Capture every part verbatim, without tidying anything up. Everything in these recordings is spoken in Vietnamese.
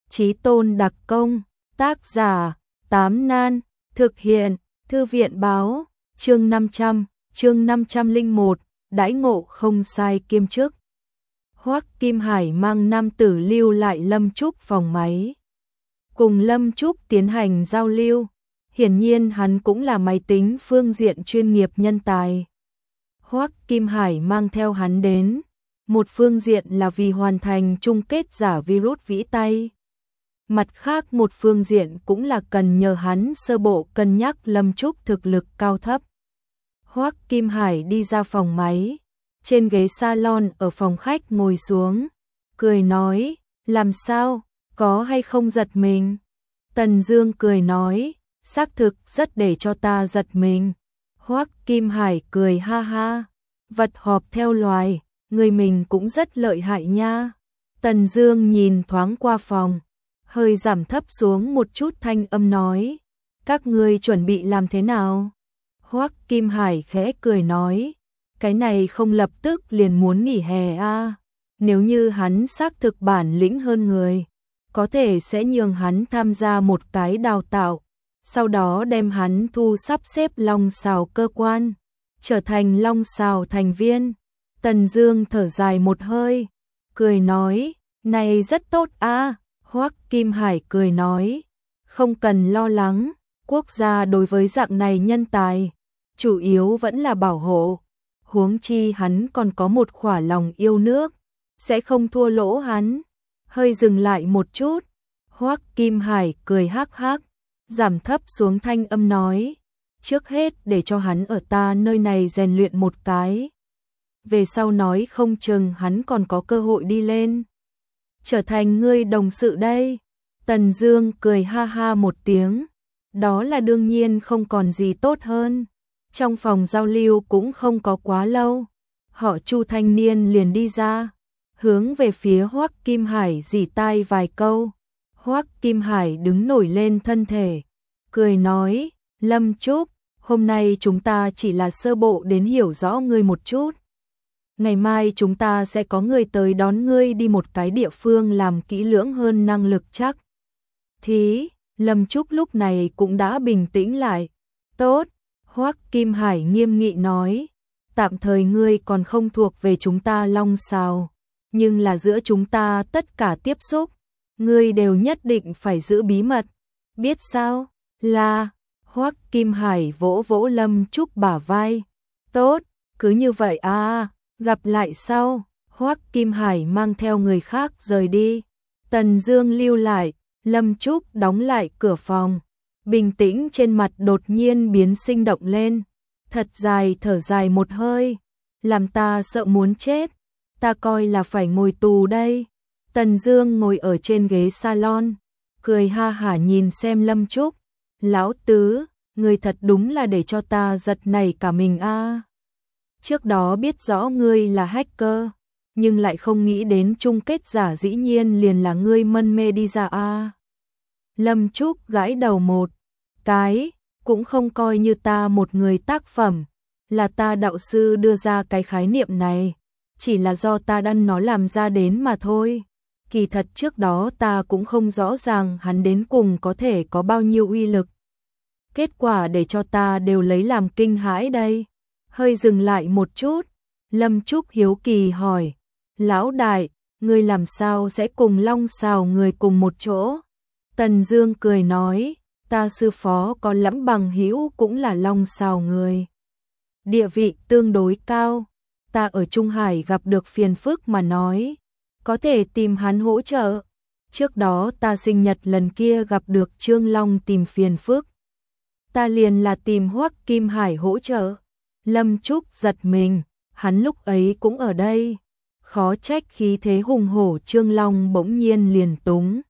Chí tôn đặc công, tác giả, Tám Nan, thực hiện, Thư viện báo, chương năm trăm, chương năm trăm lẻ một, đãi ngộ không sai kiêm chức. Hoắc Kim Hải mang nam tử lưu lại Lâm Trúc phòng máy. Cùng Lâm Trúc tiến hành giao lưu, hiển nhiên hắn cũng là máy tính phương diện chuyên nghiệp nhân tài. Hoắc Kim Hải mang theo hắn đến, một phương diện là vì hoàn thành chung kết giả virus vĩ tay. Mặt khác một phương diện cũng là cần nhờ hắn sơ bộ cân nhắc Lâm Trúc thực lực cao thấp. Hoắc Kim Hải đi ra phòng máy, trên ghế salon ở phòng khách ngồi xuống, cười nói, làm sao, có hay không giật mình? Tần Dương cười nói, xác thực rất để cho ta giật mình. Hoắc Kim Hải cười ha ha, vật họp theo loài, người mình cũng rất lợi hại nha. Tần Dương nhìn thoáng qua phòng, hơi giảm thấp xuống một chút thanh âm nói, các ngươi chuẩn bị làm thế nào? Hoắc Kim Hải khẽ cười nói, cái này không lập tức liền muốn nghỉ hè a, à? Nếu như hắn xác thực bản lĩnh hơn người, có thể sẽ nhường hắn tham gia một cái đào tạo, sau đó đem hắn thu sắp xếp Long Sào cơ quan, trở thành Long Sào thành viên. Tần Dương thở dài một hơi, cười nói, này rất tốt a. À? Hoắc Kim Hải cười nói, không cần lo lắng, quốc gia đối với dạng này nhân tài, chủ yếu vẫn là bảo hộ, huống chi hắn còn có một khỏa lòng yêu nước, sẽ không thua lỗ hắn. Hơi dừng lại một chút, Hoắc Kim Hải cười hắc hắc, giảm thấp xuống thanh âm nói, trước hết để cho hắn ở ta nơi này rèn luyện một cái, về sau nói không chừng hắn còn có cơ hội đi lên, trở thành ngươi đồng sự đây. Tần Dương cười ha ha một tiếng, đó là đương nhiên không còn gì tốt hơn. Trong phòng giao lưu cũng không có quá lâu, họ Chu thanh niên liền đi ra, hướng về phía Hoắc Kim Hải rỉ tai vài câu. Hoắc Kim Hải đứng nổi lên thân thể, cười nói, Lâm Trúc, hôm nay chúng ta chỉ là sơ bộ đến hiểu rõ ngươi một chút. Ngày mai chúng ta sẽ có người tới đón ngươi đi một cái địa phương làm kỹ lưỡng hơn năng lực chắc. Thí, Lâm Trúc lúc này cũng đã bình tĩnh lại. Tốt, Hoắc Kim Hải nghiêm nghị nói, tạm thời ngươi còn không thuộc về chúng ta Long Sào, nhưng là giữa chúng ta tất cả tiếp xúc, ngươi đều nhất định phải giữ bí mật, biết sao? Là, Hoắc Kim Hải vỗ vỗ Lâm Trúc bả vai. Tốt, cứ như vậy à, gặp lại sau. Hoắc Kim Hải mang theo người khác rời đi. Tần Dương lưu lại, Lâm Trúc đóng lại cửa phòng. Bình tĩnh trên mặt đột nhiên biến sinh động lên, thật dài thở dài một hơi, làm ta sợ muốn chết, ta coi là phải ngồi tù đây. Tần Dương ngồi ở trên ghế salon, cười ha hả nhìn xem Lâm Trúc, lão tứ, ngươi thật đúng là để cho ta giật nảy cả mình a. À. Trước đó biết rõ ngươi là hacker, nhưng lại không nghĩ đến chung kết giả dĩ nhiên liền là ngươi mân mê đi ra a. À. Lâm Trúc gãi đầu một cái, cũng không coi như ta một người tác phẩm, là ta đạo sư đưa ra cái khái niệm này, chỉ là do ta đăn nó làm ra đến mà thôi. Kỳ thật trước đó ta cũng không rõ ràng hắn đến cùng có thể có bao nhiêu uy lực. Kết quả để cho ta đều lấy làm kinh hãi đây. Hơi dừng lại một chút, Lâm Trúc hiếu kỳ hỏi, lão đại, ngươi làm sao sẽ cùng Long Sào người cùng một chỗ? Tần Dương cười nói, ta sư phó có lắm bằng hữu cũng là Long Sào người, địa vị tương đối cao, ta ở Trung Hải gặp được phiền phức mà nói, có thể tìm hắn hỗ trợ. Trước đó ta sinh nhật lần kia gặp được Trương Long tìm phiền phức, ta liền là tìm Hoắc Kim Hải hỗ trợ. Lâm Trúc giật mình, hắn lúc ấy cũng ở đây, khó trách khí thế hùng hổ Trương Long bỗng nhiên liền túng.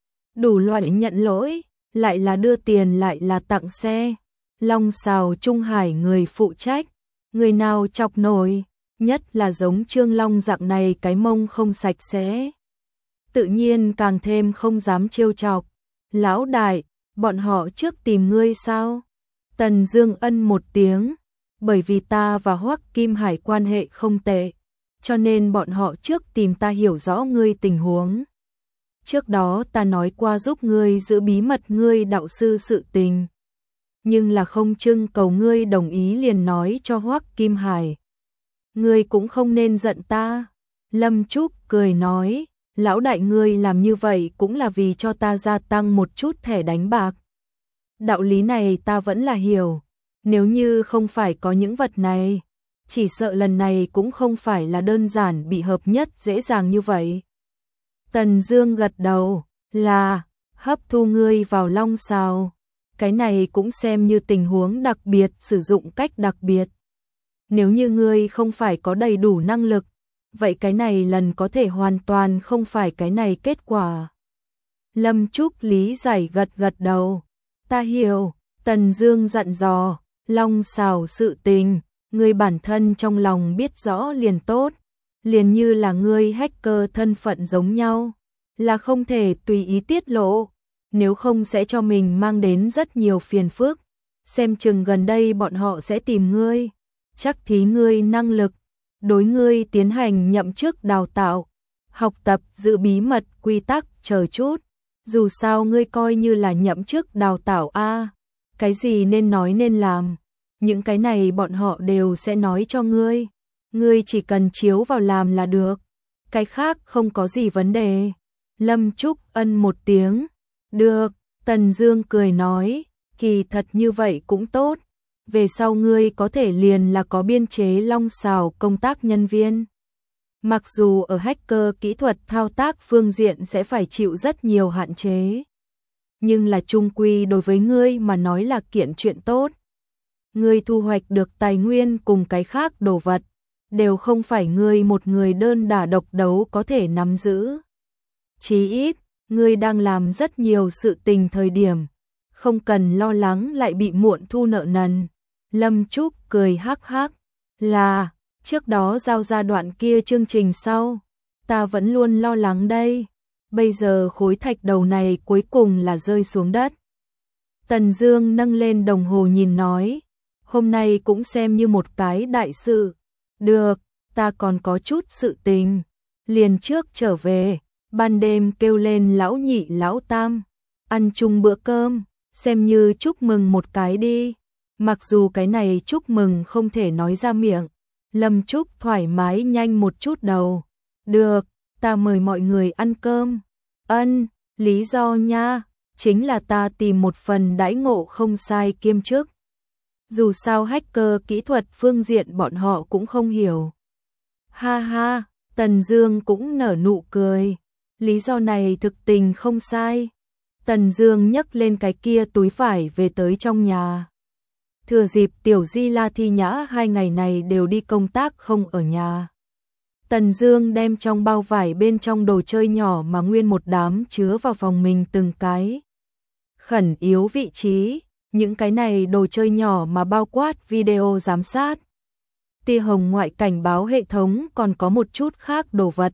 Đủ loại nhận lỗi, lại là đưa tiền lại là tặng xe. Long Sào Trung Hải người phụ trách, người nào chọc nổi, nhất là giống Trương Long dạng này cái mông không sạch sẽ, tự nhiên càng thêm không dám trêu chọc. Lão đại, bọn họ trước tìm ngươi sao? Tần Dương ân một tiếng, bởi vì ta và Hoắc Kim Hải quan hệ không tệ, cho nên bọn họ trước tìm ta hiểu rõ ngươi tình huống. trước đó ta nói qua giúp ngươi giữ bí mật ngươi đạo sư sự tình. Nhưng là không trưng cầu ngươi đồng ý liền nói cho Hoắc Kim Hải. Ngươi cũng không nên giận ta. Lâm Trúc cười nói, lão đại ngươi làm như vậy cũng là vì cho ta gia tăng một chút thẻ đánh bạc. Đạo lý này ta vẫn là hiểu, nếu như không phải có những vật này, chỉ sợ lần này cũng không phải là đơn giản bị hợp nhất dễ dàng như vậy. Tần Dương gật đầu, là, hấp thu ngươi vào long sào. Cái này cũng xem như tình huống đặc biệt, sử dụng cách đặc biệt. Nếu như ngươi không phải có đầy đủ năng lực, vậy cái này lần có thể hoàn toàn không phải cái này kết quả. Lâm Trúc lý giải gật gật đầu. Ta hiểu, Tần Dương dặn dò, long xào sự tình, ngươi bản thân trong lòng biết rõ liền tốt, liền như là ngươi hacker thân phận giống nhau, là không thể tùy ý tiết lộ, nếu không sẽ cho mình mang đến rất nhiều phiền phức. Xem chừng gần đây bọn họ sẽ tìm ngươi, chắc thí ngươi năng lực, đối ngươi tiến hành nhậm chức đào tạo, học tập giữ bí mật quy tắc chờ chút. Dù sao ngươi coi như là nhậm chức đào tạo a, cái gì nên nói nên làm, những cái này bọn họ đều sẽ nói cho ngươi, ngươi chỉ cần chiếu vào làm là được, cái khác không có gì vấn đề. Lâm Trúc ân một tiếng, được. Tần Dương cười nói, kỳ thật như vậy cũng tốt, về sau ngươi có thể liền là có biên chế long xào công tác nhân viên. Mặc dù ở hacker kỹ thuật thao tác phương diện sẽ phải chịu rất nhiều hạn chế, nhưng là chung quy đối với ngươi mà nói là kiện chuyện tốt. Ngươi thu hoạch được tài nguyên cùng cái khác đồ vật, đều không phải ngươi một người đơn đả độc đấu có thể nắm giữ. Chí ít, ngươi đang làm rất nhiều sự tình thời điểm, không cần lo lắng lại bị muộn thu nợ nần. Lâm Trúc cười hắc hắc, là, trước đó giao ra đoạn kia chương trình sau, ta vẫn luôn lo lắng đây, bây giờ khối thạch đầu này cuối cùng là rơi xuống đất. Tần Dương nâng lên đồng hồ nhìn nói, hôm nay cũng xem như một cái đại sự, được, ta còn có chút sự tình, liền trước trở về, ban đêm kêu lên lão nhị lão tam, ăn chung bữa cơm, xem như chúc mừng một cái đi. Mặc dù cái này chúc mừng không thể nói ra miệng, Lâm Trúc thoải mái nhanh một chút đầu. Được, ta mời mọi người ăn cơm. Ân, lý do nha, chính là ta tìm một phần đãi ngộ không sai kiêm chức. Dù sao hacker kỹ thuật phương diện bọn họ cũng không hiểu. Ha ha, Tần Dương cũng nở nụ cười. Lý do này thực tình không sai. Tần Dương nhấc lên cái kia túi vải về tới trong nhà. Thừa dịp Tiểu Di La Thi Nhã hai ngày này đều đi công tác không ở nhà, Tần Dương đem trong bao vải bên trong đồ chơi nhỏ mà nguyên một đám chứa vào phòng mình từng cái. Khẩn yếu vị trí, những cái này đồ chơi nhỏ mà bao quát video giám sát, tia hồng ngoại cảnh báo hệ thống, còn có một chút khác đồ vật.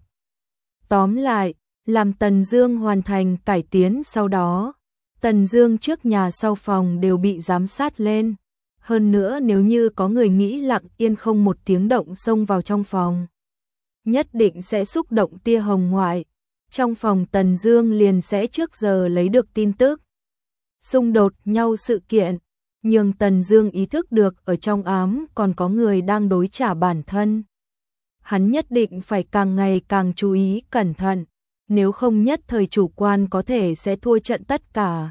Tóm lại, làm Tần Dương hoàn thành cải tiến sau đó, Tần Dương trước nhà sau phòng đều bị giám sát lên. Hơn nữa nếu như có người nghĩ lặng yên không một tiếng động xông vào trong phòng, nhất định sẽ xúc động tia hồng ngoại. Trong phòng Tần Dương liền sẽ trước giờ lấy được tin tức. Xung đột nhau sự kiện, nhưng Tần Dương ý thức được ở trong ám còn có người đang đối trả bản thân. Hắn nhất định phải càng ngày càng chú ý cẩn thận, nếu không nhất thời chủ quan có thể sẽ thua trận tất cả.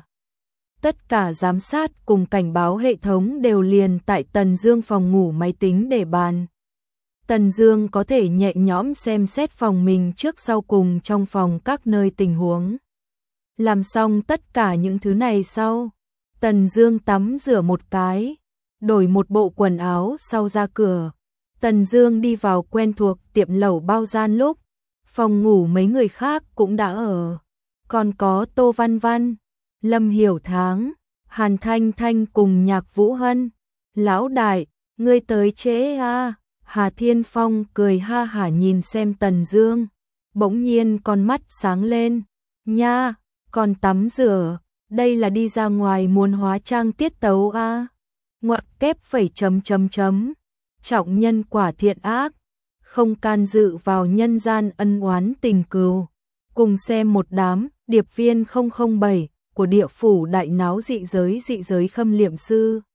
Tất cả giám sát cùng cảnh báo hệ thống đều liền tại Tần Dương phòng ngủ máy tính để bàn. Tần Dương có thể nhẹ nhõm xem xét phòng mình trước sau cùng trong phòng các nơi tình huống. Làm xong tất cả những thứ này sau, Tần Dương tắm rửa một cái, đổi một bộ quần áo sau ra cửa. Tần Dương đi vào quen thuộc tiệm lẩu bao gian lúc, phòng ngủ mấy người khác cũng đã ở. Còn có Tô Văn Văn, Lâm Hiểu Tháng, Hàn Thanh Thanh cùng Nhạc Vũ Hân. Lão đại, ngươi tới trễ à? Hà Thiên Phong cười ha hả nhìn xem Tần Dương, bỗng nhiên con mắt sáng lên. Nha, còn tắm rửa, đây là đi ra ngoài muốn hóa trang tiết tấu à? Ngoặc kép phẩy chấm chấm chấm. Trọng nhân quả thiện ác, không can dự vào nhân gian ân oán tình cừu. Cùng xem một đám điệp viên không không bảy của địa phủ đại náo dị giới dị giới khâm liệm sư.